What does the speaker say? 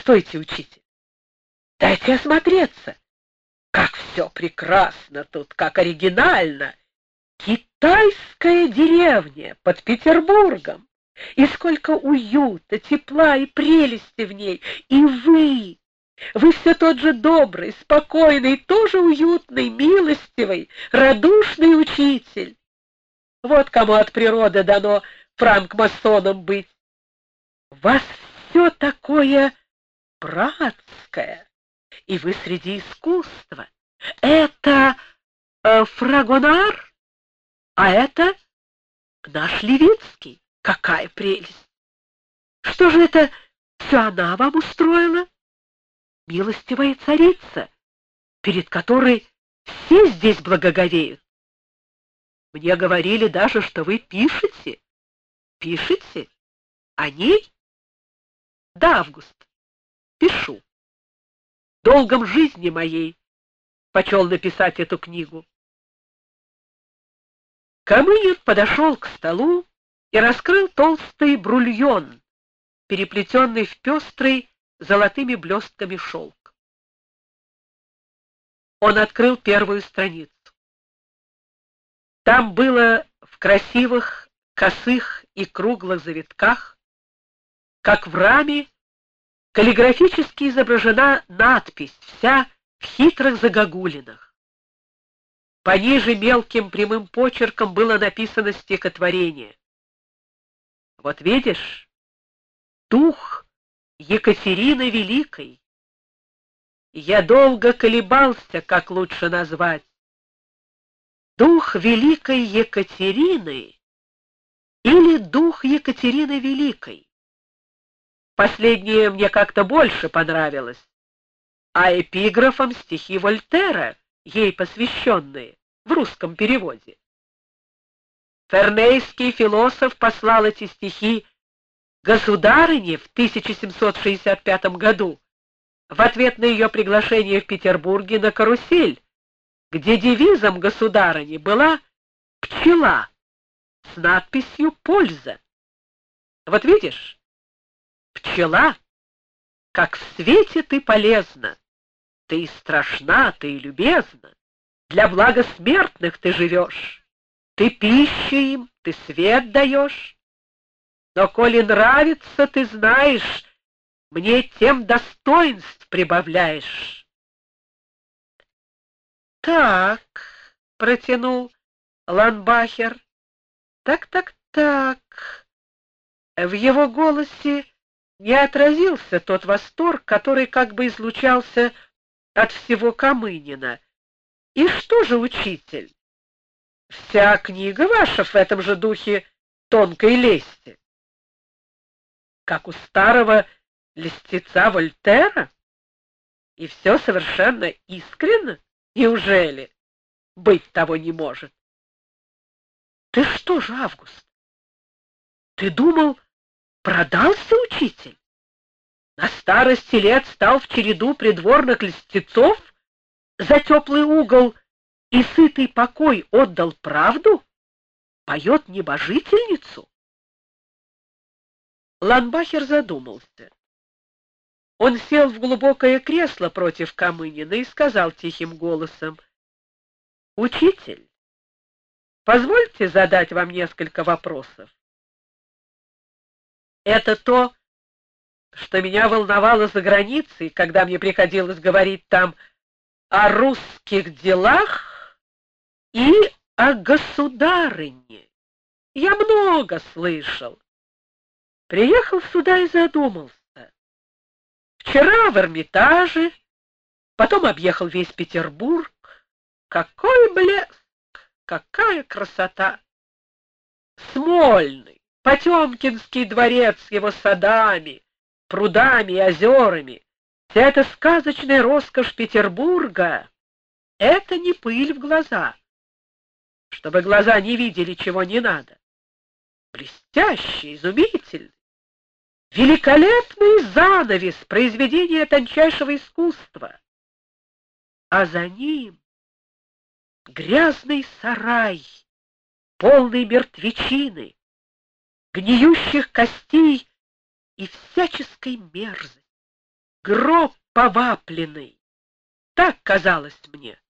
Постойте, учитель, дайте осмотреться. Как все прекрасно тут, как оригинально. Китайская деревня под Петербургом. И сколько уюта, тепла и прелести в ней. И вы все тот же добрый, спокойный, тоже уютный, милостивый, радушный учитель. Вот кому от природы дано франкмасоном быть. У вас все такое братское, и вы среди искусства. Это Фрагонар, а это наш Левицкий. Какая прелесть! Что же это все она вам устроила? Милостивая царица, перед которой все здесь благоговеют. Мне говорили даже, что вы пишете. Пишете? О ней? Да, Август, пишу. Долгом жизни моей почел написать эту книгу. Камынин подошел к столу и раскрыл толстый брульон, переплетенный в пестрый золотыми блестками шелк. Он открыл первую страницу. Там было в красивых, косых и круглых завитках, как в раме, каллиграфически изображена надпись, вся в хитрых загогулинах. Пониже мелким прямым почерком было написано стихотворение. Вот видишь, дух Екатерины Великой. Я долго колебался, как лучше назвать. Дух Великой Екатерины или дух Екатерины Великой. Последнее мне как-то больше понравилось, а эпиграфом стихи Вольтера, ей посвященные, в русском переводе. Фернейский философ послал эти стихи государыне в 1765 году в ответ на ее приглашение в Петербурге на карусель, где девизом государыни была «Пчела» с надписью «Польза». Вот видишь, пчела, как в свете ты полезна, ты и страшна, ты и любезна, для блага смертных ты живешь, ты пищу им, ты свет даешь. Но коли нравится, ты знаешь, мне тем достоинств прибавляешь. Так, протянул Ланбахер. Так. В его голосе не отразился тот восторг, который как бы излучался от всего Камынина. И что же, учитель, вся книга ваша в этом же духе тонкой лести? Как у старого льстеца Вольтера? И все совершенно искренно? Неужели? Быть того не может. Ты что же, Август? Ты думал, продался учитель? На старости лет стал в череду придворных льстецов, за теплый угол и сытый покой отдал правду? Поет небожительницу? Ланбахер задумался. Он сел в глубокое кресло против Камынина и сказал тихим голосом: «Учитель, позвольте задать вам несколько вопросов. Это то, что меня волновало за границей, когда мне приходилось говорить там о русских делах и о государыне. Я много слышал. Приехал сюда и задумался. Вчера в Эрмитаже, потом объехал весь Петербург. Какой блеск, какая красота! Смольный, Потемкинский дворец с его садами, прудами и озерами. Вся эта сказочная роскошь Петербурга — это не пыль в глаза, чтобы глаза не видели, чего не надо. Блестящий, изумительный, великолепный занавес произведения тончайшего искусства. А за ним грязный сарай, полный мертвечины, гниющих костей и всяческой мерзости, гроб повапленный. Так казалось мне.